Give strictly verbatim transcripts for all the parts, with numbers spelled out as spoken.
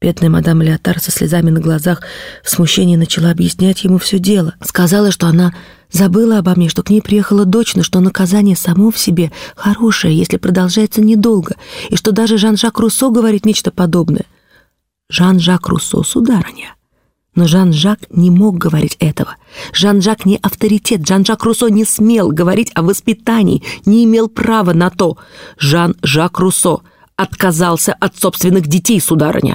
Бедная мадам Леотар со слезами на глазах в смущении начала объяснять ему все дело. Сказала, что она забыла обо мне, что к ней приехала дочь, но что наказание само в себе хорошее, если продолжается недолго, и что даже Жан-Жак Руссо говорит нечто подобное. Жан-Жак Руссо, сударыня. Но Жан-Жак не мог говорить этого. Жан-Жак не авторитет. Жан-Жак Руссо не смел говорить о воспитании, не имел права на то. Жан-Жак Руссо отказался от собственных детей, сударыня.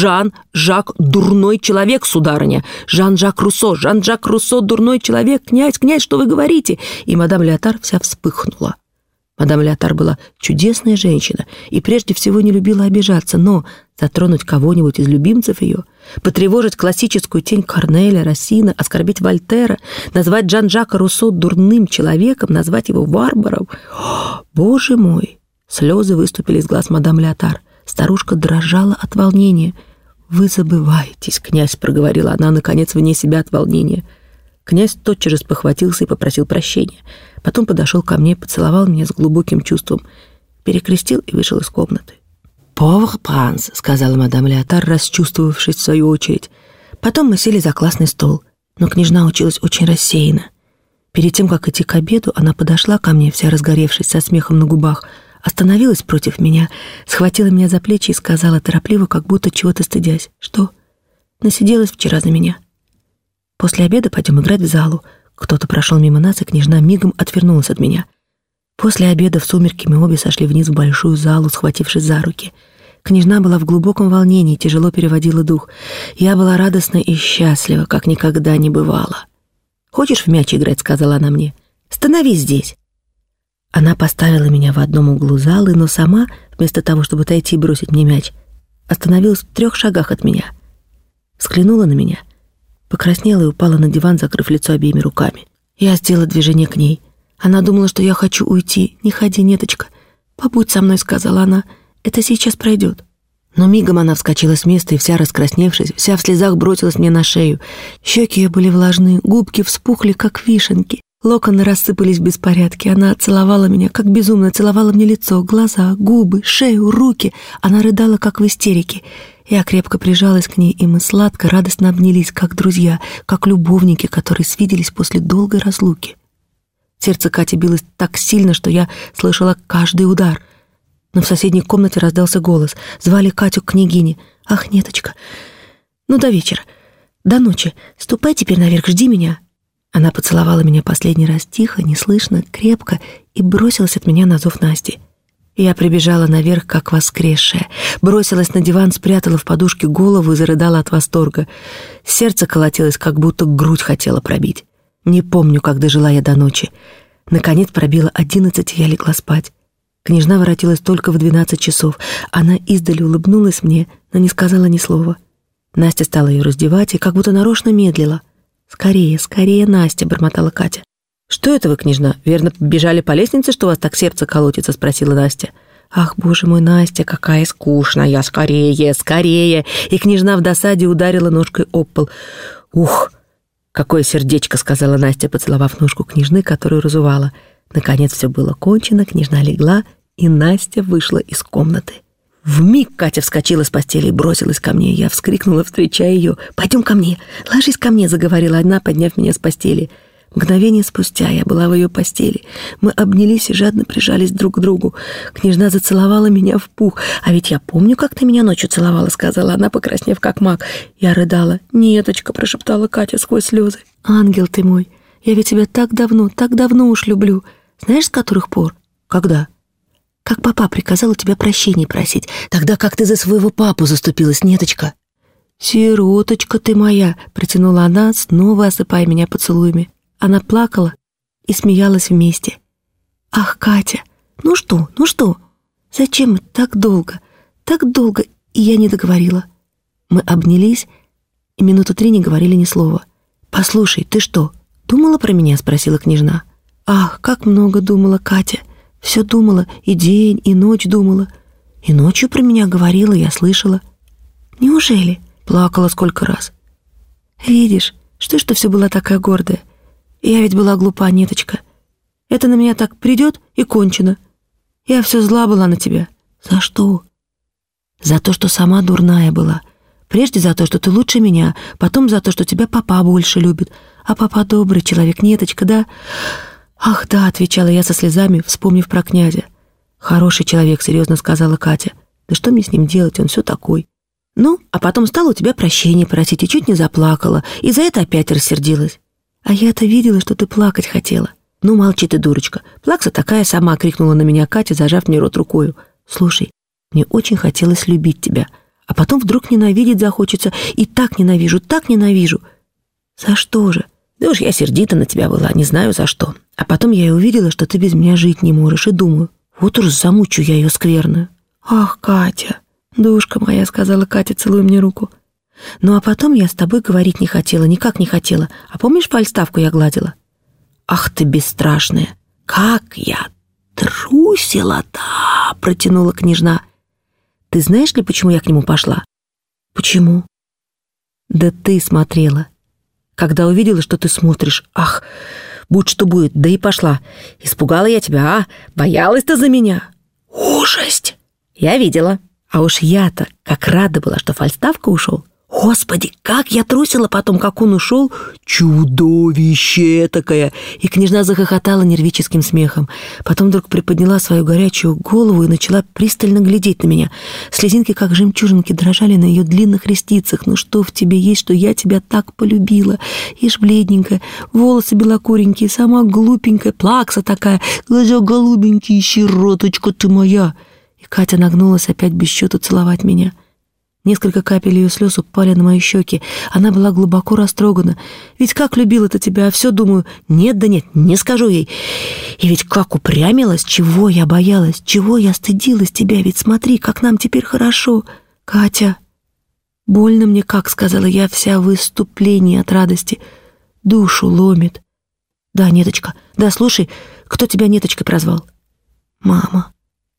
Жан-Жак дурной человек, сударыня. Жан-Жак Руссо, Жан-Жак Руссо дурной человек. Князь, князь, что вы говорите? И мадам Леотар вся вспыхнула. Мадам Леотар была чудесная женщина и прежде всего не любила обижаться, но затронуть кого-нибудь из любимцев ее, потревожить классическую тень Корнеля, Рассина, оскорбить Вольтера, назвать Жан-Жака Руссо дурным человеком, назвать его варваром. О, Боже мой! Слезы выступили из глаз мадам Леотар. Старушка дрожала от волнения. «Вы забываетесь, князь», — проговорила она, наконец, вне себя от волнения. Князь тотчас же спохватился и попросил прощения. Потом подошел ко мне, поцеловал меня с глубоким чувством, перекрестил и вышел из комнаты. «Повр Пранс», — сказала мадам Леотар, расчувствовавшись в свою очередь. Потом мы сели за классный стол, но княжна училась очень рассеянно. Перед тем, как идти к обеду, она подошла ко мне, вся разгоревшись, со смехом на губах, остановилась против меня, схватила меня за плечи и сказала торопливо, как будто чего-то стыдясь: «Что? Насиделась вчера за меня? После обеда пойдем играть в залу». Кто-то прошел мимо нас, и княжна мигом отвернулась от меня. После обеда в сумерки мы обе сошли вниз в большую залу, схватившись за руки. Княжна была в глубоком волнении, тяжело переводила дух. Я была радостна и счастлива, как никогда не бывала. «Хочешь в мяч играть?» — сказала она мне. «Становись здесь». Она поставила меня в одном углу залы, но сама, вместо того, чтобы отойти и бросить мне мяч, остановилась в трех шагах от меня. Взглянула на меня, покраснела и упала на диван, закрыв лицо обеими руками. Я сделала движение к ней. Она думала, что я хочу уйти. «Не ходи, Неточка. Побудь со мной», — сказала она. «Это сейчас пройдет». Но мигом она вскочила с места и, вся раскрасневшись, вся в слезах бросилась мне на шею. Щеки ее были влажные, губки вспухли, как вишенки. Локоны рассыпались в беспорядке. Она целовала меня, как безумно, целовала мне лицо, глаза, губы, шею, руки. Она рыдала, как в истерике. Я крепко прижалась к ней, и мы сладко, радостно обнялись, как друзья, как любовники, которые свиделись после долгой разлуки. Сердце Кати билось так сильно, что я слышала каждый удар. Но в соседней комнате раздался голос. Звали Катю к княгине. «Ах, Неточка, ну до вечера, до ночи. Ступай теперь наверх, жди меня». Она поцеловала меня последний раз тихо, неслышно, крепко и бросилась от меня на зов Насти. Я прибежала наверх, как воскресшая, бросилась на диван, спрятала в подушке голову и зарыдала от восторга. Сердце колотилось, как будто грудь хотела пробить. Не помню, как дожила я до ночи. Наконец пробило одиннадцать, и я легла спать. Княжна воротилась только в двенадцать часов. Она издали улыбнулась мне, но не сказала ни слова. Настя стала ее раздевать и как будто нарочно медлила. «Скорее, скорее, Настя!» — бормотала Катя. «Что это вы, княжна? Верно, бежали по лестнице, что у вас так сердце колотится?» — спросила Настя. «Ах, боже мой, Настя, какая скучная! Скорее, скорее!» И княжна в досаде ударила ножкой об пол. «Ух, какое сердечко!» — сказала Настя, поцеловав ножку княжны, которую разувала. Наконец все было кончено, княжна легла, и Настя вышла из комнаты. Вмиг Катя вскочила с постели и бросилась ко мне. Я вскрикнула, встречая ее. «Пойдем ко мне, ложись ко мне», — заговорила она, подняв меня с постели. Мгновение спустя я была в ее постели. Мы обнялись и жадно прижались друг к другу. Княжна зацеловала меня в пух. «А ведь я помню, как ты меня ночью целовала», — сказала она, покраснев как мак. Я рыдала. «Неточка», — прошептала Катя сквозь слезы. «Ангел ты мой, я ведь тебя так давно, так давно уж люблю. Знаешь, с которых пор?» «Когда?» «Как папа приказал у тебя прощения просить. Тогда как ты за своего папу заступилась, Неточка». «Сироточка ты моя», — протянула она, снова осыпая меня поцелуями. Она плакала и смеялась вместе. «Ах, Катя, ну что, ну что? Зачем так долго, так долго?» И я не договорила. Мы обнялись и минуту три не говорили ни слова. «Послушай, ты что, думала про меня?» — спросила княжна. «Ах, как много думала, Катя. Все думала, и день, и ночь думала. И ночью про меня говорила, я слышала». «Неужели?» — плакала сколько раз. «Видишь, что, что все была такая гордая. Я ведь была глупа, Неточка. Это на меня так придет и кончено. Я все зла была на тебя». «За что?» «За то, что сама дурная была. Прежде за то, что ты лучше меня, потом за то, что тебя папа больше любит. А папа добрый человек, Неточка, да?» «Ах, да», — отвечала я со слезами, вспомнив про князя. «Хороший человек», — серьезно сказала Катя. «Да что мне с ним делать, он все такой». «Ну, а потом стала у тебя прощения просить и чуть не заплакала, и за это опять рассердилась». «А я-то видела, что ты плакать хотела». «Ну, молчи ты, дурочка. Плакса такая сама», — крикнула на меня Катя, зажав мне рот рукою. «Слушай, мне очень хотелось любить тебя, а потом вдруг ненавидеть захочется, и так ненавижу, так ненавижу». «За что же?» «Да уж я сердита на тебя была, не знаю за что. А потом я и увидела, что ты без меня жить не можешь, и думаю, вот уж замучу я ее скверную». «Ах, Катя, душка моя», — сказала Катя, целуя мне руку. «Ну а потом я с тобой говорить не хотела, никак не хотела. А помнишь, фальстафку я гладила?» «Ах ты бесстрашная! Как я трусила-то!» — протянула княжна. «Ты знаешь ли, почему я к нему пошла?» «Почему?» «Да ты смотрела. Когда увидела, что ты смотришь, ах, будь что будет, да и пошла. Испугала я тебя, а? Боялась ты за меня?» «Ужасть!» «Я видела. А уж я-то как рада была, что фальстафка ушел. Господи, как я трусила потом, как он ушел. Чудовище такое!» И княжна захохотала нервическим смехом. Потом вдруг приподняла свою горячую голову и начала пристально глядеть на меня. Слезинки, как жемчужинки, дрожали на ее длинных ресницах. «Ну что в тебе есть, что я тебя так полюбила? Ишь, бледненькая, волосы белокуренькие, сама глупенькая, плакса такая, глаза голубенькие, сироточка ты моя!» И Катя нагнулась опять без счету целовать меня. Несколько капель ее слез упали на мои щеки. Она была глубоко растрогана. Ведь как любила-то тебя, а все думаю, нет да нет, не скажу ей. И ведь как упрямилась, чего я боялась, чего я стыдилась тебя, ведь смотри, как нам теперь хорошо. Катя, больно мне как, сказала я, вся в выступлении от радости. Душу ломит. Да, Неточка, да, слушай, кто тебя Неточкой прозвал? Мама.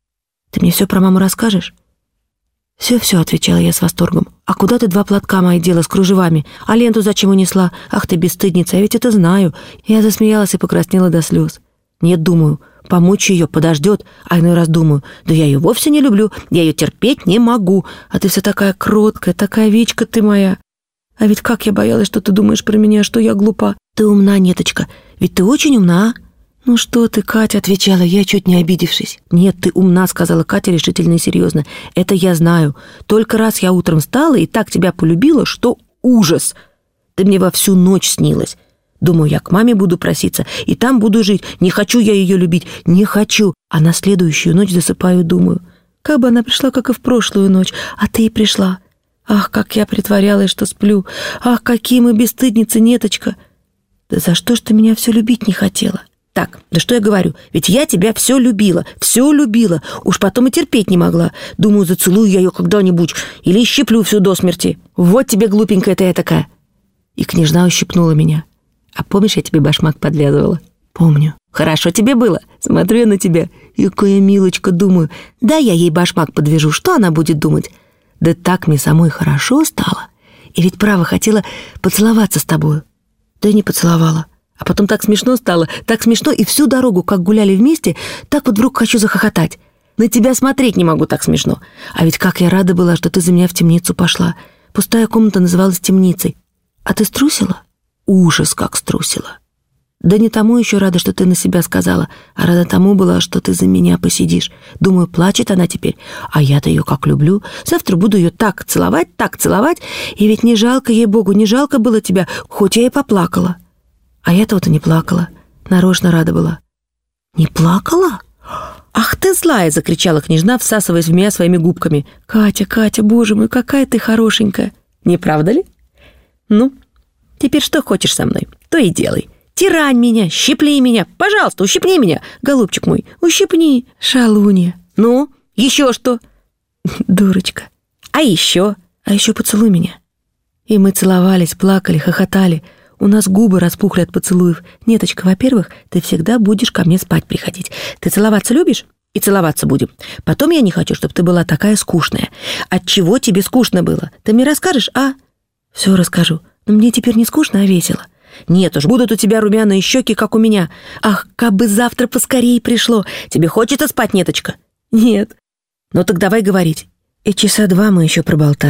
Ты мне все про маму расскажешь? «Все-все», — отвечала я с восторгом. «А куда ты два платка мои дела с кружевами? А ленту зачем унесла? Ах ты бесстыдница, я ведь это знаю». Я засмеялась и покраснела до слез. «Нет, думаю, помучу ее, подождет, а иной раз думаю, да я ее вовсе не люблю, я ее терпеть не могу, а ты вся такая кроткая, такая вечка ты моя. А ведь как я боялась, что ты думаешь про меня, что я глупа. Ты умна, Неточка, ведь ты очень умна, а?» «Ну что ты, Катя», — отвечала я, чуть не обидевшись. «Нет, ты умна», — сказала Катя решительно и серьезно. «Это я знаю. Только раз я утром встала и так тебя полюбила, что ужас. Ты мне во всю ночь снилась. Думаю, я к маме буду проситься, и там буду жить. Не хочу я ее любить, не хочу. А на следующую ночь засыпаю, думаю, как бы она пришла, как и в прошлую ночь, а ты и пришла. Ах, как я притворялась, что сплю. Ах, какие мы бесстыдницы, Неточка. Да за что ж ты меня все любить не хотела?» «Так, да что я говорю, ведь я тебя все любила, все любила, уж потом и терпеть не могла. Думаю, зацелую я ее когда-нибудь или щиплю всю до смерти. Вот тебе, глупенькая ты такая». И княжна ущипнула меня. «А помнишь, я тебе башмак подвязывала?» «Помню». «Хорошо тебе было. Смотрю я на тебя. Какая милочка, думаю. Да я ей башмак подвяжу, что она будет думать? Да так мне самой хорошо стало. И ведь право хотела поцеловаться с тобою. Да и не поцеловала. А потом так смешно стало, так смешно, и всю дорогу, как гуляли вместе, так вот вдруг хочу захохотать. На тебя смотреть не могу, так смешно. А ведь как я рада была, что ты за меня в темницу пошла. Пустая комната называлась темницей. А ты струсила? Ужас, как струсила. Да не тому еще рада, что ты на себя сказала, а рада тому была, что ты за меня посидишь. Думаю, плачет она теперь, а я-то ее как люблю. Завтра буду ее так целовать, так целовать, и ведь не жалко, ей-богу, не жалко было тебя, хоть я и поплакала». А я-то вот и не плакала, нарочно рада была. «Не плакала? Ах ты злая!» — закричала княжна, всасываясь в меня своими губками. «Катя, Катя, боже мой, какая ты хорошенькая!» «Не правда ли? Ну, теперь что хочешь со мной, то и делай. Тирань меня, щипли меня, пожалуйста, ущипни меня, голубчик мой, ущипни, шалунья. Ну, еще что?» «Дурочка. А еще? А еще поцелуй меня». И мы целовались, плакали, хохотали. У нас губы распухли от поцелуев. Неточка, во-первых, ты всегда будешь ко мне спать приходить. Ты целоваться любишь? И целоваться будем. Потом я не хочу, чтобы ты была такая скучная. Отчего тебе скучно было? Ты мне расскажешь, а? Все расскажу. Но мне теперь не скучно, а весело. Нет уж, будут у тебя румяные щеки, как у меня. Ах, как бы завтра поскорее пришло. Тебе хочется спать, Неточка? Нет. Ну так давай говорить. И часа два мы еще проболтали.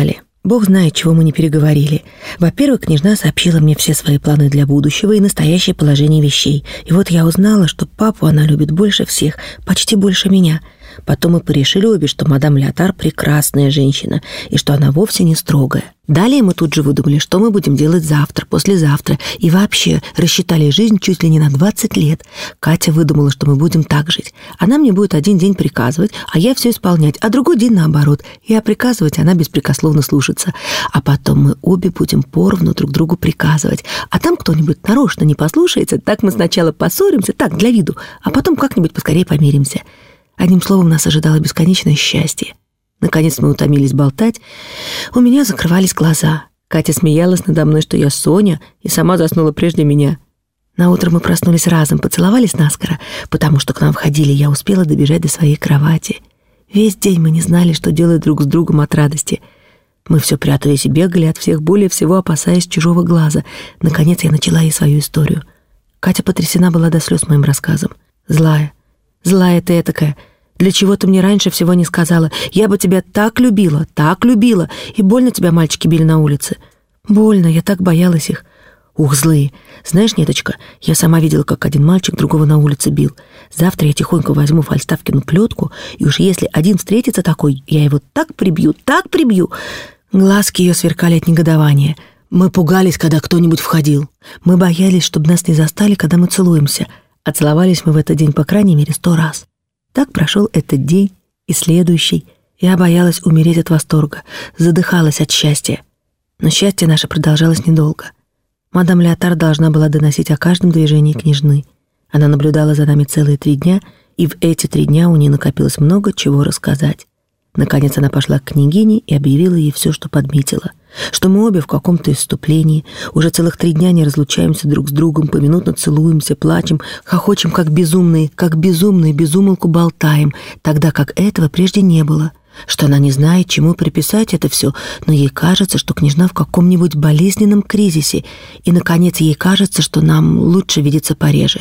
Бог знает, чего мы не переговорили. Во-первых, княжна сообщила мне все свои планы для будущего и настоящее положение вещей. И вот я узнала, что папу она любит больше всех, почти больше меня. Потом мы порешили обе, что мадам Леотар прекрасная женщина, и что она вовсе не строгая. Далее мы тут же выдумали, что мы будем делать завтра, послезавтра, и вообще рассчитали жизнь чуть ли не на двадцать лет. Катя выдумала, что мы будем так жить. Она мне будет один день приказывать, а я все исполнять, а другой день наоборот. Я приказывать, она беспрекословно слушаться. А потом мы обе будем поровну друг другу приказывать. А там кто-нибудь нарочно не послушается, так мы сначала поссоримся, так, для виду, а потом как-нибудь поскорее помиримся. Одним словом, нас ожидало бесконечное счастье. Наконец мы утомились болтать. У меня закрывались глаза. Катя смеялась надо мной, что я Соня, и сама заснула прежде меня. Наутро мы проснулись разом, поцеловались наскоро, потому что к нам входили, я успела добежать до своей кровати. Весь день мы не знали, что делать друг с другом от радости. Мы все прятались и бегали от всех, более всего опасаясь чужого глаза. Наконец я начала ей свою историю. Катя потрясена была до слез моим рассказом. Злая. Злая ты этакая. Для чего ты мне раньше всего не сказала? Я бы тебя так любила, так любила. И больно тебя мальчики били на улице. Больно, я так боялась их. Ух, злые. Знаешь, Неточка, я сама видела, как один мальчик другого на улице бил. Завтра я тихонько возьму Фальстафкину плетку, и уж если один встретится такой, я его так прибью, так прибью. Глазки ее сверкали от негодования. Мы пугались, когда кто-нибудь входил. Мы боялись, чтобы нас не застали, когда мы целуемся. А целовались мы в этот день, по крайней мере, сто раз. Так прошел этот день и следующий. Я боялась умереть от восторга, задыхалась от счастья. Но счастье наше продолжалось недолго. Мадам Леотар должна была доносить о каждом движении княжны. Она наблюдала за нами целые три дня, и в эти три дня у нее накопилось много чего рассказать. Наконец она пошла к княгине и объявила ей все, что подметила. Что мы обе в каком-то исступлении, уже целых три дня не разлучаемся друг с другом, поминутно целуемся, плачем, хохочем, как безумные, как безумные, безумолку болтаем, тогда как этого прежде не было. Что она не знает, чему приписать это все, но ей кажется, что княжна в каком-нибудь болезненном кризисе, и, наконец, ей кажется, что нам лучше видеться пореже.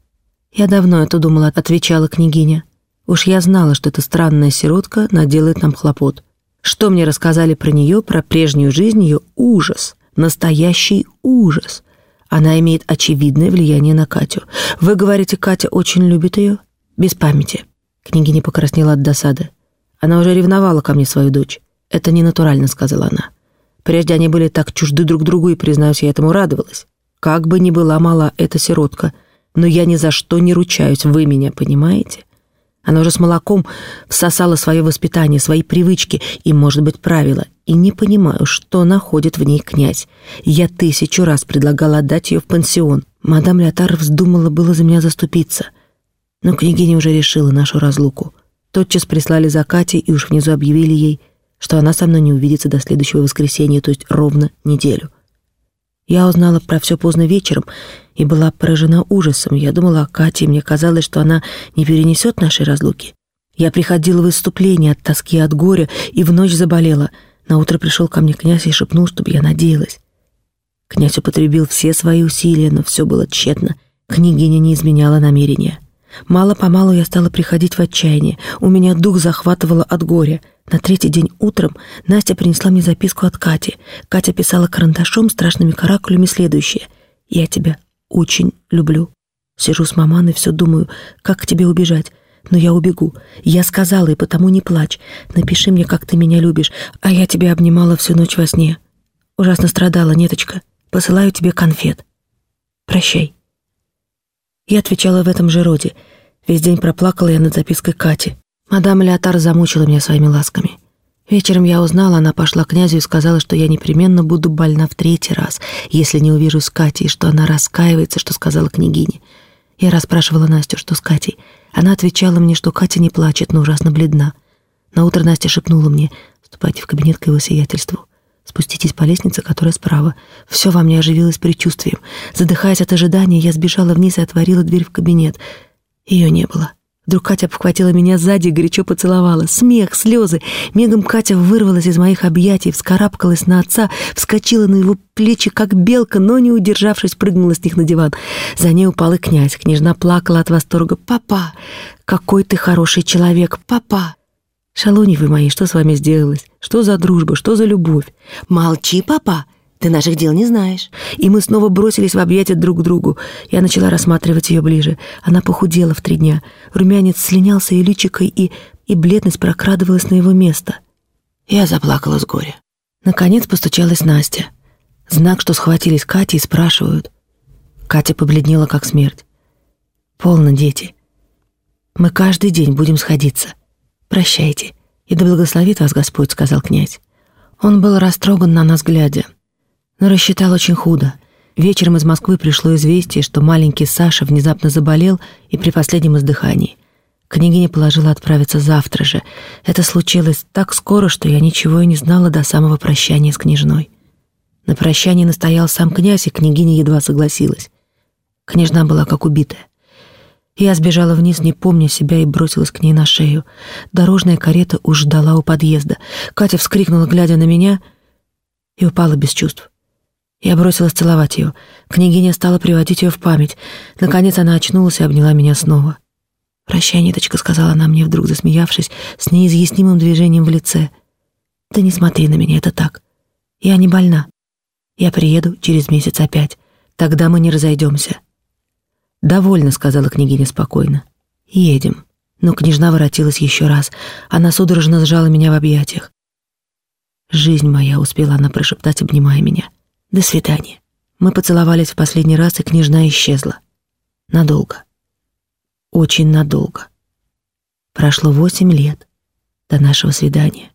«Я давно это думала», — отвечала княгиня. «Уж я знала, что эта странная сиротка наделает нам хлопот. Что мне рассказали про нее, про прежнюю жизнь ее? Ужас, настоящий ужас. Она имеет очевидное влияние на Катю. Вы говорите, Катя очень любит ее? Без памяти». Княгиня покраснела от досады. «Она уже ревновала ко мне свою дочь. Это ненатурально», — сказала она. «Прежде они были так чужды друг другу, и, признаюсь, я этому радовалась. Как бы ни была мала эта сиротка, но я ни за что не ручаюсь, вы меня понимаете? Она уже с молоком всосала свое воспитание, свои привычки и, может быть, правила. И не понимаю, что находит в ней князь. Я тысячу раз предлагала отдать ее в пансион. Мадам Леотар вздумала было за меня заступиться. Но княгиня уже решила нашу разлуку. Тотчас прислали за Катей и уж внизу объявили ей, что она со мной не увидится до следующего воскресенья, то есть ровно неделю. Я узнала про все поздно вечером и была поражена ужасом. Я думала о Кате, и мне казалось, что она не перенесет нашей разлуки. Я приходила в исступление от тоски, от горя, и в ночь заболела. Наутро пришел ко мне князь и шепнул, чтобы я надеялась. Князь употребил все свои усилия, но все было тщетно. Княгиня не изменяла намерения. Мало-помалу я стала приходить в отчаяние. У меня дух захватывало от горя. На третий день утром Настя принесла мне записку от Кати. Катя писала карандашом страшными каракулями следующее. «Я тебя очень люблю. Сижу с маманой, все думаю, как к тебе убежать. Но я убегу. Я сказала, и потому не плачь. Напиши мне, как ты меня любишь. А я тебя обнимала всю ночь во сне. Ужасно страдала, Неточка. Посылаю тебе конфет. Прощай». Я отвечала в этом же роде. Весь день проплакала я над запиской Кати. Мадам Леотар замучила меня своими ласками. Вечером я узнала, она пошла к князю и сказала, что я непременно буду больна в третий раз, если не увижусь с Катей, и что она раскаивается, что сказала княгине. Я расспрашивала Настю, что с Катей. Она отвечала мне, что Катя не плачет, но ужасно бледна. Наутро Настя шепнула мне: «Ступайте в кабинет к его сиятельству. Спуститесь по лестнице, которая справа». Все во мне оживилось предчувствием. Задыхаясь от ожидания, я сбежала вниз и отворила дверь в кабинет. Ее не было. Вдруг Катя обхватила меня сзади и горячо поцеловала. Смех, слезы. Мигом Катя вырвалась из моих объятий, вскарабкалась на отца, вскочила на его плечи, как белка, но, не удержавшись, прыгнула с них на диван. За ней упал и князь. Княжна плакала от восторга. «Папа! Какой ты хороший человек! Папа!» Шалуньи вы мои, что с вами сделалось? Что за дружба, что за любовь? Молчи, папа, ты наших дел не знаешь. И мы снова бросились в объятия друг к другу. Я начала рассматривать ее ближе. Она похудела в три дня. Румянец слинялся ее личикой, и, и бледность прокрадывалась на его место. Я заплакала с горя. Наконец постучалась Настя. Знак, что схватились Катя и спрашивают. Катя побледнела, как смерть. «Полно, дети. Мы каждый день будем сходиться. Прощайте, и да благословит вас Господь», — сказал князь. Он был растроган на нас глядя, но рассчитал очень худо. Вечером из Москвы пришло известие, что маленький Саша внезапно заболел и при последнем издыхании. Княгиня положила отправиться завтра же. Это случилось так скоро, что я ничего и не знала до самого прощания с княжной. На прощании настоял сам князь, и княгиня едва согласилась. Княжна была как убитая. Я сбежала вниз, не помня себя, и бросилась к ней на шею. Дорожная карета уж ждала у подъезда. Катя вскрикнула, глядя на меня, и упала без чувств. Я бросилась целовать ее. Княгиня стала приводить ее в память. Наконец она очнулась и обняла меня снова. «Прощай, Ниточка», — сказала она мне, вдруг засмеявшись, с неизъяснимым движением в лице. «Да не смотри на меня, это так. Я не больна. Я приеду через месяц опять. Тогда мы не разойдемся». «Довольно», — сказала княгиня спокойно. «Едем». Но княжна воротилась еще раз. Она судорожно сжала меня в объятиях. «Жизнь моя», — успела она прошептать, обнимая меня. «До свидания». Мы поцеловались в последний раз, и княжна исчезла. Надолго. Очень надолго. Прошло восемь лет до нашего свидания.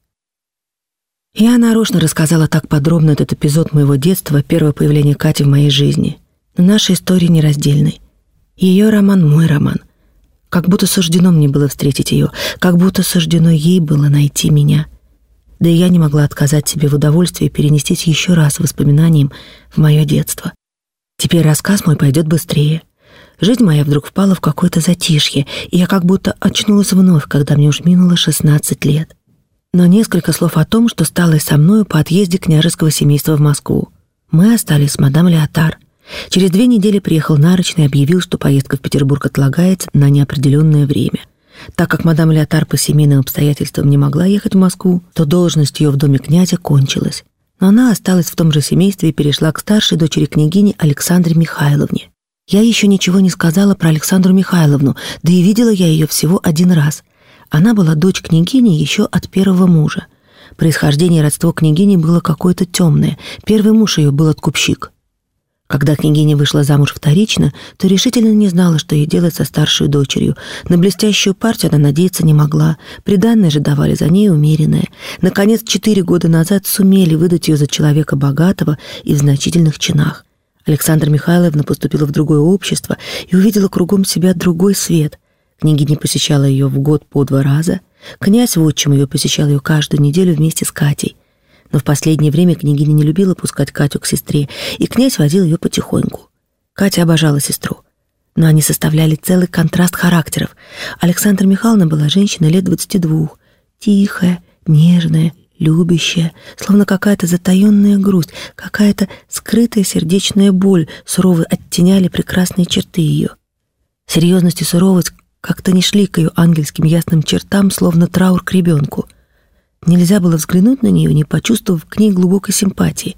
Я нарочно рассказала так подробно этот эпизод моего детства, первое появление Кати в моей жизни. Но наша история нераздельной. Ее роман — мой роман. Как будто суждено мне было встретить ее, как будто суждено ей было найти меня. Да и я не могла отказать себе в удовольствии перенестись еще раз воспоминанием в мое детство. Теперь рассказ мой пойдет быстрее. Жизнь моя вдруг впала в какое-то затишье, и я как будто очнулась вновь, когда мне уж минуло шестнадцать лет. Но несколько слов о том, что стало со мною по отъезде княжеского семейства в Москву. Мы остались с мадам Леотар. Через две недели приехал нарочный и объявил, что поездка в Петербург отлагается на неопределенное время. Так как мадам Леотар по семейным обстоятельствам не могла ехать в Москву, то должность ее в доме князя кончилась. Но она осталась в том же семействе и перешла к старшей дочери княгини Александре Михайловне. Я еще ничего не сказала про Александру Михайловну, да и видела я ее всего один раз. Она была дочь княгини еще от первого мужа. Происхождение и родство княгини было какое-то темное. Первый муж ее был откупщик. Когда княгиня вышла замуж вторично, то решительно не знала, что ей делать со старшей дочерью. На блестящую партию она надеяться не могла. Приданное же давали за ней умеренное. Наконец, четыре года назад сумели выдать ее за человека богатого и в значительных чинах. Александра Михайловна поступила в другое общество и увидела кругом себя другой свет. Княгиня посещала ее в год по два раза. Князь вотчим ее посещал ее каждую неделю вместе с Катей. Но в последнее время княгиня не любила пускать Катю к сестре, и князь водил ее потихоньку. Катя обожала сестру, но они составляли целый контраст характеров. Александра Михайловна была женщина лет двадцати двух, тихая, нежная, любящая, словно какая-то затаенная грусть, какая-то скрытая сердечная боль сурово оттеняли прекрасные черты ее. Серьезность и суровость как-то не шли к ее ангельским ясным чертам, словно траур к ребенку. Нельзя было взглянуть на нее, не почувствовав к ней глубокой симпатии.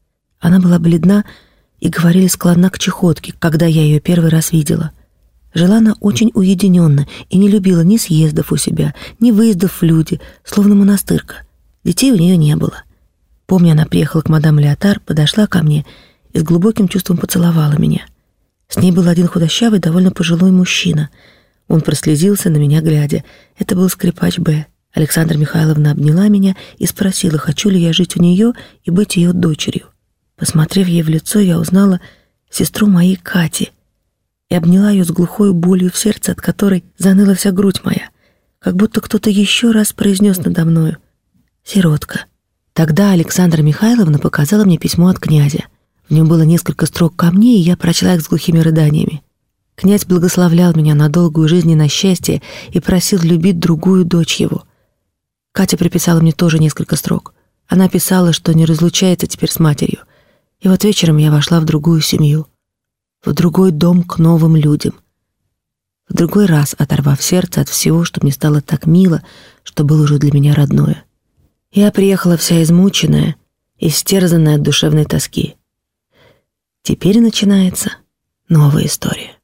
Она была бледна и, говорили, склонна к чахотке, когда я ее первый раз видела. Жила она очень уединенно и не любила ни съездов у себя, ни выездов в люди, словно монастырка. Детей у нее не было. Помню, она приехала к мадам Леотар, подошла ко мне и с глубоким чувством поцеловала меня. С ней был один худощавый, довольно пожилой мужчина. Он прослезился на меня, глядя. Это был скрипач Б. Александра Михайловна обняла меня и спросила, хочу ли я жить у нее и быть ее дочерью. Посмотрев ей в лицо, я узнала сестру моей Кати и обняла ее с глухой болью в сердце, от которой заныла вся грудь моя, как будто кто-то еще раз произнес надо мною: «Сиротка». Тогда Александра Михайловна показала мне письмо от князя. В нем было несколько строк ко мне, и я прочла их с глухими рыданиями. Князь благословлял меня на долгую жизнь и на счастье и просил любить другую дочь его. Катя приписала мне тоже несколько строк. Она писала, что не разлучается теперь с матерью. И вот вечером я вошла в другую семью, в другой дом к новым людям. в другой раз оторвав сердце от всего, что мне стало так мило, что было уже для меня родное. Я приехала вся измученная, истерзанная от душевной тоски. Теперь начинается новая история.